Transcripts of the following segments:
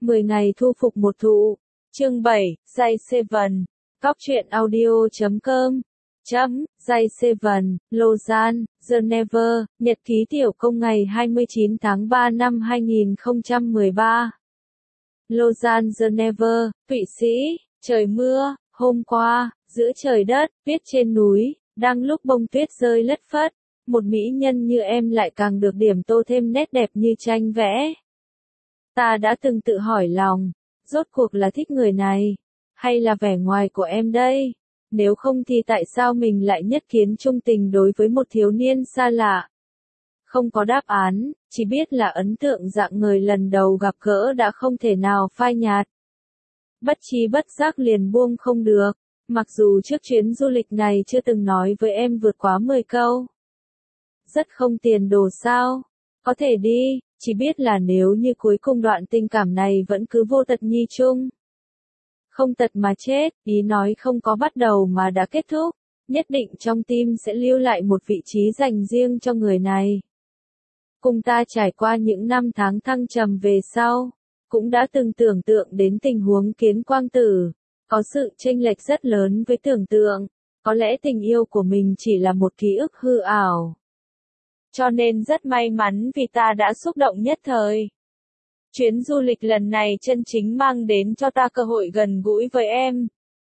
10 ngày thu phục một thụ. Chương 7, Day 7. Góc truyện audio.com. Day 7, Lausanne, Geneva, nhật ký tiểu công ngày 29 tháng 3 năm 2013. Lausanne, Geneva, Thụy Sĩ, trời mưa, hôm qua, giữa trời đất, viết trên núi, đang lúc bông tuyết rơi lất phất, một mỹ nhân như em lại càng được điểm tô thêm nét đẹp như tranh vẽ. Ta đã từng tự hỏi lòng, rốt cuộc là thích người này, hay là vẻ ngoài của em đây? Nếu không thì tại sao mình lại nhất kiến trung tình đối với một thiếu niên xa lạ? Không có đáp án, chỉ biết là ấn tượng dạng người lần đầu gặp gỡ đã không thể nào phai nhạt. Bất tri bất giác liền buông không được, mặc dù trước chuyến du lịch này chưa từng nói với em vượt quá 10 câu. Rất không tiền đồ sao? Có thể đi, chỉ biết là nếu như cuối cùng đoạn tình cảm này vẫn cứ vô tật nhi chung. Không tật mà chết, ý nói không có bắt đầu mà đã kết thúc, nhất định trong tim sẽ lưu lại một vị trí dành riêng cho người này. Cùng ta trải qua những năm tháng thăng trầm về sau, cũng đã từng tưởng tượng đến tình huống kiến quang tử, có sự chênh lệch rất lớn với tưởng tượng, có lẽ tình yêu của mình chỉ là một ký ức hư ảo. Cho nên rất may mắn vì ta đã xúc động nhất thời. Chuyến du lịch lần này chân chính mang đến cho ta cơ hội gần gũi với em.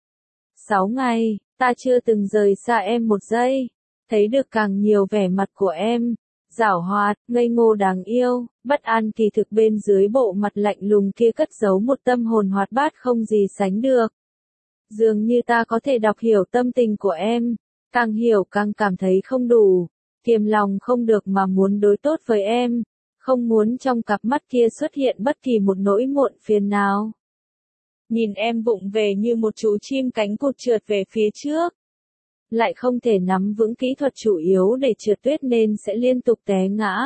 6 ngày, ta chưa từng rời xa em một giây, thấy được càng nhiều vẻ mặt của em, giảo hoạt, ngây ngô đáng yêu, bất an kỳ thực bên dưới bộ mặt lạnh lùng kia cất giấu một tâm hồn hoạt bát không gì sánh được. Dường như ta có thể đọc hiểu tâm tình của em, càng hiểu càng cảm thấy không đủ, kiềm lòng không được mà muốn đối tốt với em. Không muốn trong cặp mắt kia xuất hiện bất kỳ một nỗi muộn phiền nào. Nhìn em vụng về như một chú chim cánh cụt trượt về phía trước. Lại không thể nắm vững kỹ thuật chủ yếu để trượt tuyết nên sẽ liên tục té ngã.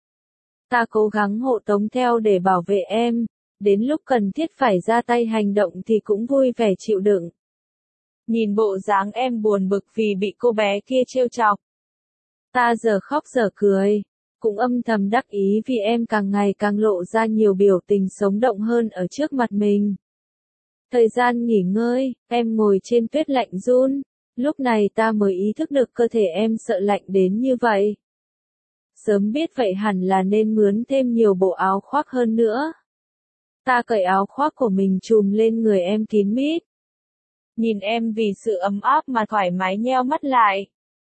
Ta cố gắng hộ tống theo để bảo vệ em, đến lúc cần thiết phải ra tay hành động thì cũng vui vẻ chịu đựng. Nhìn bộ dáng em buồn bực vì bị cô bé kia trêu chọc. Ta giờ khóc giờ cười. Cũng âm thầm đắc ý vì em càng ngày càng lộ ra nhiều biểu tình sống động hơn ở trước mặt mình. Thời gian nghỉ ngơi, em ngồi trên tuyết lạnh run, lúc này ta mới ý thức được cơ thể em sợ lạnh đến như vậy. Sớm biết vậy hẳn là nên mướn thêm nhiều bộ áo khoác hơn nữa. Ta cởi áo khoác của mình trùm lên người em kín mít. Nhìn em vì sự ấm áp mà thoải mái nheo mắt lại.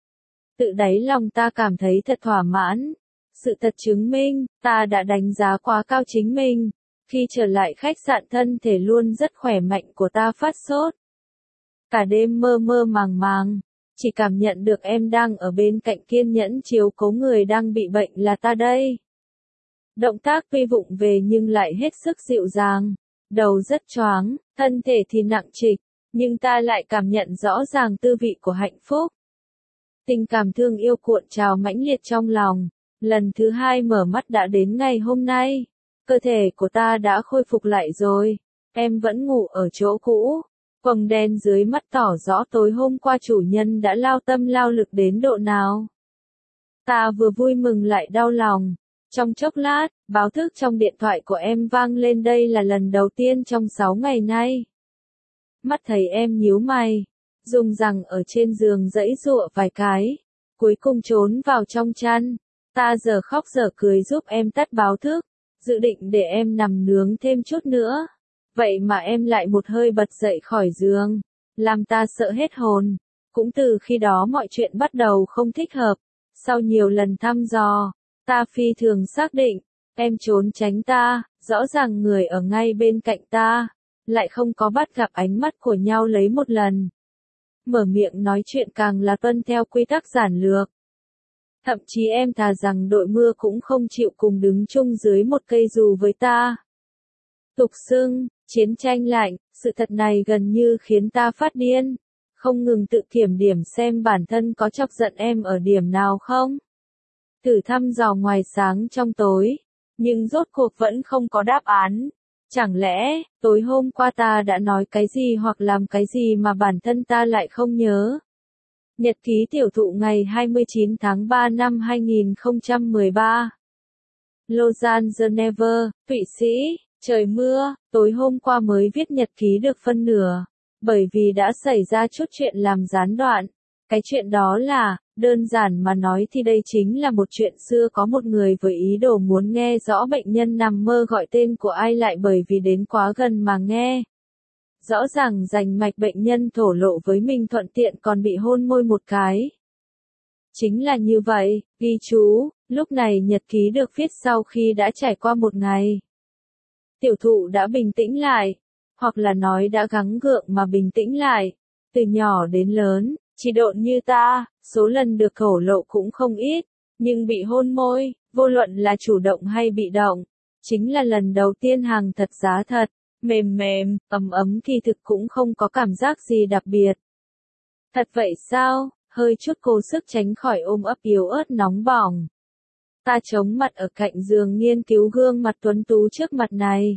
Tự đáy lòng ta cảm thấy thật thỏa mãn. Sự thật chứng minh, ta đã đánh giá quá cao chính mình. Khi trở lại khách sạn thân thể luôn rất khỏe mạnh của ta phát sốt. Cả đêm mơ mơ màng màng, chỉ cảm nhận được em đang ở bên cạnh kiên nhẫn chiếu cố người đang bị bệnh là ta đây. Động tác tuy vụng về nhưng lại hết sức dịu dàng, đầu rất choáng, thân thể thì nặng trịch, nhưng ta lại cảm nhận rõ ràng tư vị của hạnh phúc. Tình cảm thương yêu cuộn trào mãnh liệt trong lòng. Lần thứ 2 mở mắt đã đến ngày hôm nay. Cơ thể của ta đã khôi phục lại rồi. Em vẫn ngủ ở chỗ cũ. Quầng đen dưới mắt tỏ rõ tối hôm qua chủ nhân đã lao tâm lao lực đến độ nào. Ta vừa vui mừng lại đau lòng. Trong chốc lát, báo thức trong điện thoại của em vang lên, đây là lần đầu tiên trong 6 ngày nay. Mắt thấy em nhíu mày, dùng rằng ở trên giường giãy giụa vài cái, cuối cùng trốn vào trong chăn. Ta giờ khóc giờ cười giúp em tắt báo thức, dự định để em nằm nướng thêm chút nữa. Vậy mà em lại một hơi bật dậy khỏi giường, làm ta sợ hết hồn. Cũng từ khi đó mọi chuyện bắt đầu không thích hợp. Sau nhiều lần thăm dò, ta phi thường xác định, em trốn tránh ta, rõ ràng người ở ngay bên cạnh ta, lại không có bắt gặp ánh mắt của nhau lấy một lần. Mở miệng nói chuyện càng là tuân theo quy tắc giản lược. Thậm chí em thà rằng đội mưa cũng không chịu cùng đứng chung dưới một cây dù với ta. Tục xưng, chiến tranh lạnh, sự thật này gần như khiến ta phát điên. Không ngừng tự kiểm điểm xem bản thân có chọc giận em ở điểm nào không. Thử thăm dò ngoài sáng trong tối, nhưng rốt cuộc vẫn không có đáp án. Chẳng lẽ, tối hôm qua ta đã nói cái gì hoặc làm cái gì mà bản thân ta lại không nhớ? Nhật ký tiểu thụ ngày 29 tháng 3 năm 2013. Lausanne, Geneva, Thụy Sĩ, Trời mưa, tối hôm qua mới viết nhật ký được phân nửa, bởi vì đã xảy ra chút chuyện làm gián đoạn. Cái chuyện đó là, đơn giản mà nói thì đây chính là một chuyện xưa, có một người với ý đồ muốn nghe rõ bệnh nhân nằm mơ gọi tên của ai, lại bởi vì đến quá gần mà nghe. Rõ ràng rành mạch bệnh nhân thổ lộ với mình, thuận tiện còn bị hôn môi một cái. Chính là như vậy, ghi chú, lúc này nhật ký được viết sau khi đã trải qua một ngày. Tiểu thụ đã bình tĩnh lại, hoặc là nói đã gắng gượng mà bình tĩnh lại. Từ nhỏ đến lớn, chỉ độn như ta, số lần được thổ lộ cũng không ít, nhưng bị hôn môi, vô luận là chủ động hay bị động, chính là lần đầu tiên, hàng thật giá thật, mềm mềm, ấm ấm, kỳ thực cũng không có cảm giác gì đặc biệt. Thật vậy sao? Hơi chút cố sức tránh khỏi ôm ấp yếu ớt nóng bỏng. Ta chống mặt ở cạnh giường nghiên cứu gương mặt tuấn tú trước mặt này.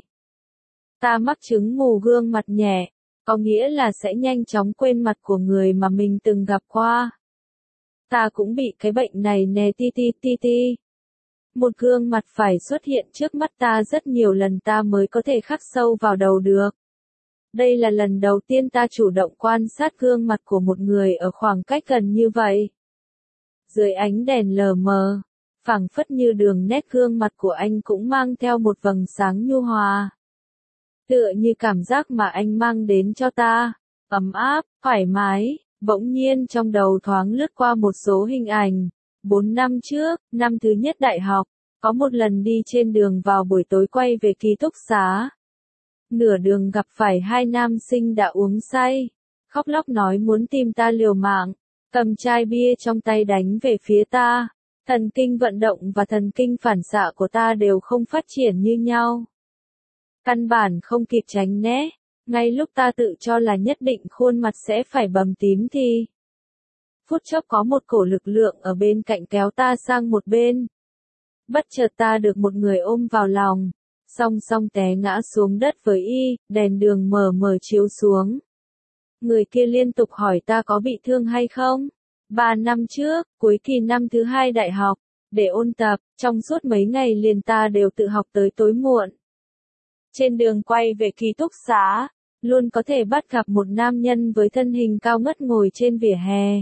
Ta mắc chứng mù gương mặt nhẹ, có nghĩa là sẽ nhanh chóng quên mặt của người mà mình từng gặp qua. Ta cũng bị cái bệnh này nè, ti. Một gương mặt phải xuất hiện trước mắt ta rất nhiều lần ta mới có thể khắc sâu vào đầu được. Đây là lần đầu tiên ta chủ động quan sát gương mặt của một người ở khoảng cách gần như vậy. Dưới ánh đèn lờ mờ, phảng phất như đường nét gương mặt của anh cũng mang theo một vầng sáng nhu hòa. Tựa như cảm giác mà anh mang đến cho ta, ấm áp, thoải mái. Bỗng nhiên trong đầu thoáng lướt qua một số hình ảnh. 4 năm trước, năm thứ nhất đại học, có một lần đi trên đường vào buổi tối quay về ký túc xá. Nửa đường gặp phải hai nam sinh đã uống say, khóc lóc nói muốn tìm ta liều mạng, cầm chai bia trong tay đánh về phía ta. Thần kinh vận động và thần kinh phản xạ của ta đều không phát triển như nhau. Căn bản không kịp tránh né, ngay lúc ta tự cho là nhất định khuôn mặt sẽ phải bầm tím thì phút chốc có một cổ lực lượng ở bên cạnh kéo ta sang một bên. Bất chợt ta được một người ôm vào lòng, song song té ngã xuống đất với đèn đường mờ mờ chiếu xuống. Người kia liên tục hỏi ta có bị thương hay không. 3 năm trước, cuối kỳ năm thứ 2 đại học, để ôn tập, trong suốt mấy ngày liền ta đều tự học tới tối muộn. Trên đường quay về ký túc xá, luôn có thể bắt gặp một nam nhân với thân hình cao ngất ngồi trên vỉa hè.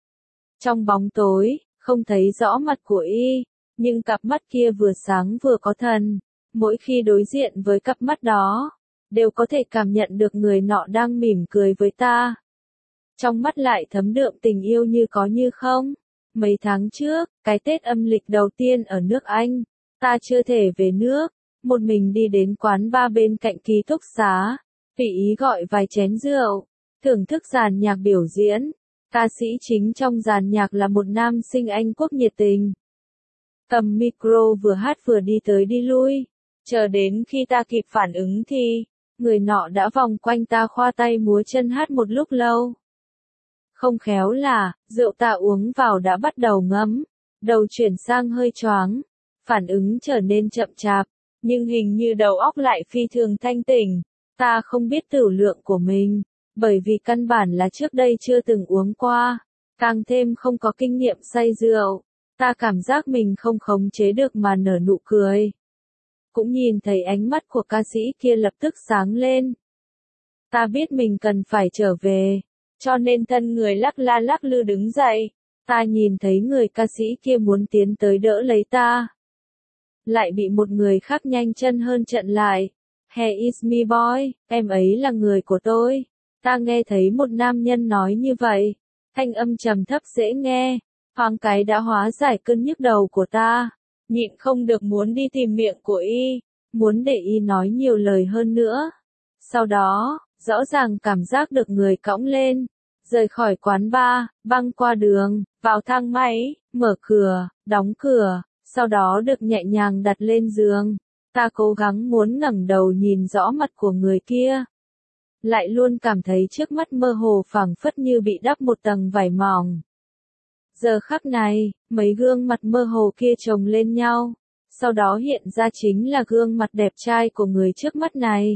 Trong bóng tối, không thấy rõ mặt của nhưng cặp mắt kia vừa sáng vừa có thần. Mỗi khi đối diện với cặp mắt đó, đều có thể cảm nhận được người nọ đang mỉm cười với ta. Trong mắt lại thấm đượm tình yêu như có như không. Mấy tháng trước, cái Tết âm lịch đầu tiên ở nước Anh, ta chưa thể về nước, một mình đi đến quán bar bên cạnh ký túc xá, tùy ý gọi vài chén rượu, thưởng thức dàn nhạc biểu diễn. Ca sĩ chính trong dàn nhạc là một nam sinh Anh Quốc nhiệt tình. Cầm micro vừa hát vừa đi tới đi lui. Chờ đến khi ta kịp phản ứng thì, người nọ đã vòng quanh ta khoa tay múa chân hát một lúc lâu. Không khéo là, rượu ta uống vào đã bắt đầu ngấm, đầu chuyển sang hơi choáng, phản ứng trở nên chậm chạp, nhưng hình như đầu óc lại phi thường thanh tỉnh. Ta không biết tửu lượng của mình, bởi vì căn bản là trước đây chưa từng uống qua, càng thêm không có kinh nghiệm say rượu. Ta cảm giác mình không khống chế được mà nở nụ cười. Cũng nhìn thấy ánh mắt của ca sĩ kia lập tức sáng lên. Ta biết mình cần phải trở về, cho nên thân người lắc la lắc lư đứng dậy. Ta nhìn thấy người ca sĩ kia muốn tiến tới đỡ lấy ta, lại bị một người khác nhanh chân hơn chặn lại. Hey it's me boy, em ấy là người của tôi. Ta nghe thấy một nam nhân nói như vậy, thanh âm trầm thấp dễ nghe, thoáng cái đã hóa giải cơn nhức đầu của ta. Nhịn không được muốn đi tìm miệng của muốn để nói nhiều lời hơn nữa. Sau đó, rõ ràng cảm giác được người cõng lên, rời khỏi quán bar, băng qua đường, vào thang máy, mở cửa, đóng cửa, sau đó được nhẹ nhàng đặt lên giường. Ta cố gắng muốn ngẩng đầu nhìn rõ mặt của người kia, lại luôn cảm thấy trước mắt mơ hồ, phảng phất như bị đắp một tầng vải mỏng. Giờ khắc này, mấy gương mặt mơ hồ kia chồng lên nhau, sau đó hiện ra chính là gương mặt đẹp trai của người trước mắt này.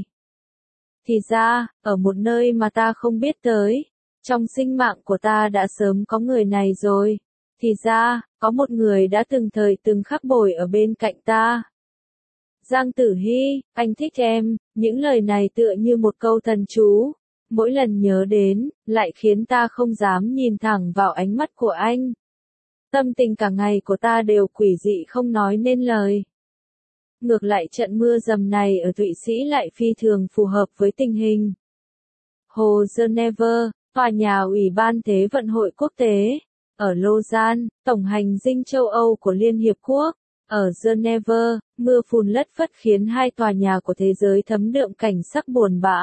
Thì ra, ở một nơi mà ta không biết tới, trong sinh mạng của ta đã sớm có người này rồi. Thì ra, có một người đã từng thời từng khắc bồi ở bên cạnh ta. Giang Tử Hy, anh thích em, những lời này tựa như một câu thần chú. Mỗi lần nhớ đến, lại khiến ta không dám nhìn thẳng vào ánh mắt của anh. Tâm tình cả ngày của ta đều quỷ dị không nói nên lời. Ngược lại trận mưa dầm này ở Thụy Sĩ lại phi thường phù hợp với tình hình. Hồ Geneva, tòa nhà Ủy ban Thế vận hội quốc tế. Ở Lausanne, tổng hành dinh châu Âu của Liên Hiệp Quốc. Ở Geneva, mưa phùn lất phất khiến hai tòa nhà của thế giới thấm đượm cảnh sắc buồn bã.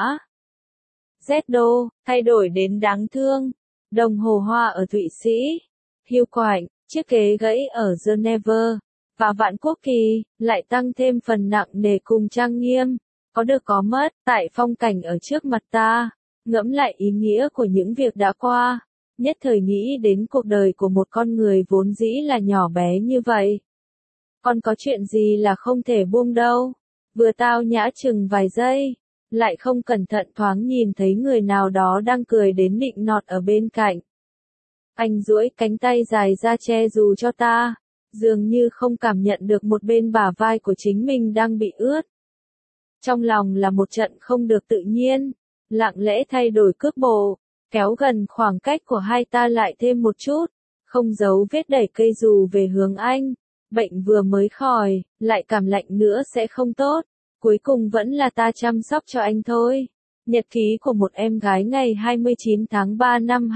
Z đô, thay đổi đến đáng thương. Đồng hồ hoa ở Thụy Sĩ. Hiu quạnh, chiếc ghế gãy ở Geneva. Và vạn quốc kỳ, lại tăng thêm phần nặng nề cùng trang nghiêm. Có được có mất, tại phong cảnh ở trước mặt ta. Ngẫm lại ý nghĩa của những việc đã qua. Nhất thời nghĩ đến cuộc đời của một con người vốn dĩ là nhỏ bé như vậy. Còn có chuyện gì là không thể buông đâu. Vừa tao nhã chừng vài giây, lại không cẩn thận thoáng nhìn thấy người nào đó đang cười đến nịnh nọt ở bên cạnh. Anh duỗi cánh tay dài ra che dù cho ta, dường như không cảm nhận được một bên bả vai của chính mình đang bị ướt. Trong lòng là một trận không được tự nhiên, lặng lẽ thay đổi cước bộ, kéo gần khoảng cách của hai ta lại thêm một chút, không giấu vết đẩy cây dù về hướng anh. Bệnh vừa mới khỏi, lại cảm lạnh nữa sẽ không tốt. Cuối cùng vẫn là ta chăm sóc cho anh thôi. Nhật ký của một em gái ngày 29 tháng 3 năm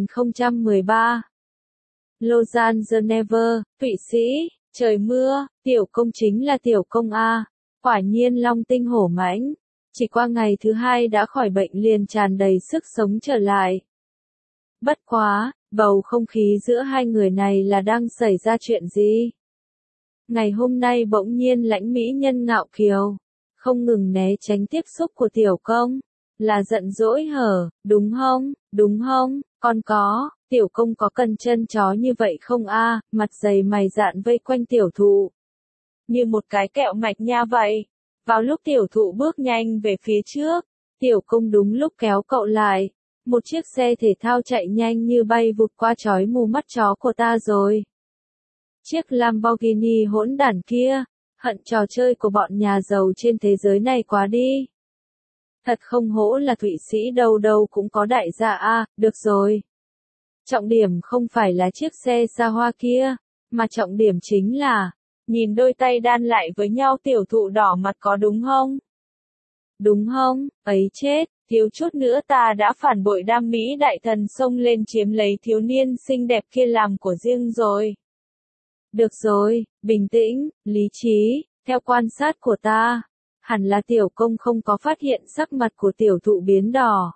2013. Lausanne, Geneva, Thụy Sĩ, trời mưa, tiểu công chính là tiểu công A. Quả nhiên long tinh hổ mãnh. Chỉ qua ngày thứ hai đã khỏi bệnh liền tràn đầy sức sống trở lại. Bất quá, bầu không khí giữa hai người này là đang xảy ra chuyện gì? Ngày hôm nay bỗng nhiên lãnh mỹ nhân ngạo kiều, không ngừng né tránh tiếp xúc của tiểu công, là giận dỗi hở, đúng không, con có, tiểu công có cần chân chó như vậy không a? Mặt dày mày dạn vây quanh tiểu thụ, như một cái kẹo mạch nha vậy. Vào lúc tiểu thụ bước nhanh về phía trước, tiểu công đúng lúc kéo cậu lại, một chiếc xe thể thao chạy nhanh như bay vụt qua chói mù mắt chó của ta rồi. Chiếc Lamborghini hỗn đản kia, hận trò chơi của bọn nhà giàu trên thế giới này quá đi. Thật không hổ là Thụy Sĩ đâu đâu cũng có đại gia a, được rồi. Trọng điểm không phải là chiếc xe xa hoa kia, mà trọng điểm chính là, nhìn đôi tay đan lại với nhau tiểu thụ đỏ mặt có đúng không? Đúng không, ấy chết, thiếu chút nữa ta đã phản bội đam mỹ đại thần xông lên chiếm lấy thiếu niên xinh đẹp kia làm của riêng rồi. Được rồi, bình tĩnh, lý trí, theo quan sát của ta, hẳn là tiểu công không có phát hiện sắc mặt của tiểu thụ biến đỏ.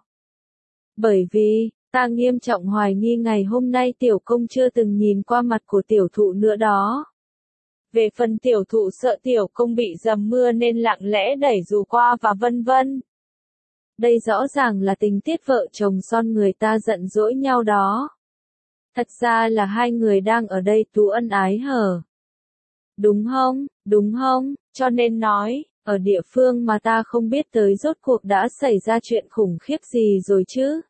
Bởi vì, ta nghiêm trọng hoài nghi ngày hôm nay tiểu công chưa từng nhìn qua mặt của tiểu thụ nữa đó. Về phần tiểu thụ sợ tiểu công bị dầm mưa nên lặng lẽ đẩy dù qua và vân vân. Đây rõ ràng là tình tiết vợ chồng son người ta giận dỗi nhau đó. Thật ra là hai người đang ở đây tú ân ái hở. Đúng không, cho nên nói, ở địa phương mà ta không biết tới rốt cuộc đã xảy ra chuyện khủng khiếp gì rồi chứ.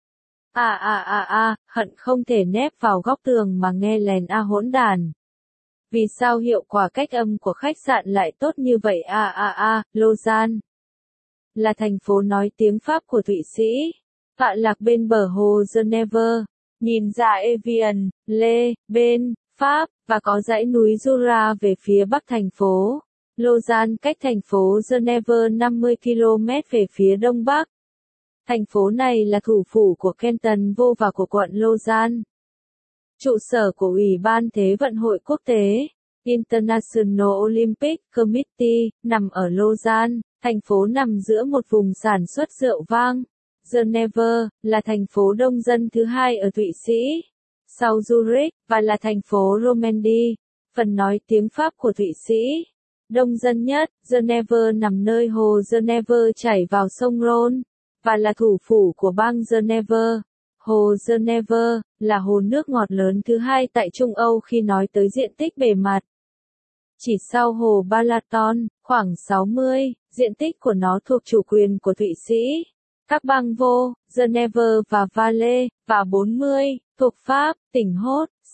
Hận không thể nép vào góc tường mà nghe lén hỗn đàn. Vì sao hiệu quả cách âm của khách sạn lại tốt như vậy Lausanne là thành phố nói tiếng Pháp của Thụy Sĩ, tọa lạc bên bờ hồ Geneva, nhìn ra Evian, Lê, bên, Pháp, và có dãy núi Jura về phía bắc thành phố. Lausanne cách thành phố Geneva 50 km về phía đông bắc. Thành phố này là thủ phủ của Canton Vaud và của quận Lausanne. Trụ sở của Ủy ban Thế vận hội quốc tế, International Olympic Committee, nằm ở Lausanne, thành phố nằm giữa một vùng sản xuất rượu vang. Geneva, là thành phố đông dân thứ hai ở Thụy Sĩ, sau Zurich, và là thành phố Normandy, phần nói tiếng Pháp của Thụy Sĩ. Đông dân nhất, Geneva nằm nơi hồ Geneva chảy vào sông Rhône, và là thủ phủ của bang Geneva. Hồ Geneva, là hồ nước ngọt lớn thứ hai tại Trung Âu khi nói tới diện tích bề mặt. Chỉ sau hồ Balaton, khoảng 60, diện tích của nó thuộc chủ quyền của Thụy Sĩ. Các bang Vaud, Geneva và Valais, và 40, thuộc Pháp, tỉnh Hốt,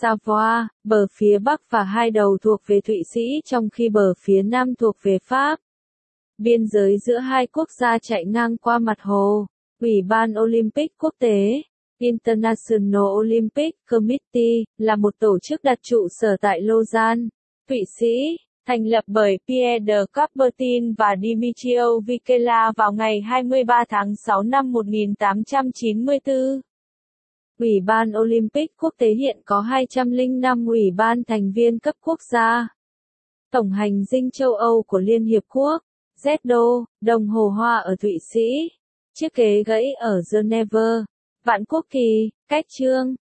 Savoie, bờ phía Bắc và hai đầu thuộc về Thụy Sĩ trong khi bờ phía Nam thuộc về Pháp. Biên giới giữa hai quốc gia chạy ngang qua mặt hồ. Ủy ban Olympic quốc tế International Olympic Committee là một tổ chức đặt trụ sở tại Lausanne, Thụy Sĩ, thành lập bởi Pierre de Coubertin và Dimitrio Vikela vào ngày 23 tháng 6 năm 1894. Ủy ban Olympic quốc tế hiện có 205 ủy ban thành viên cấp quốc gia. Tổng hành dinh châu Âu của Liên Hiệp Quốc, ZDO, đồng hồ hoa ở Thụy Sĩ, chiếc ghế gãy ở Geneva, vạn quốc kỳ, cách chương.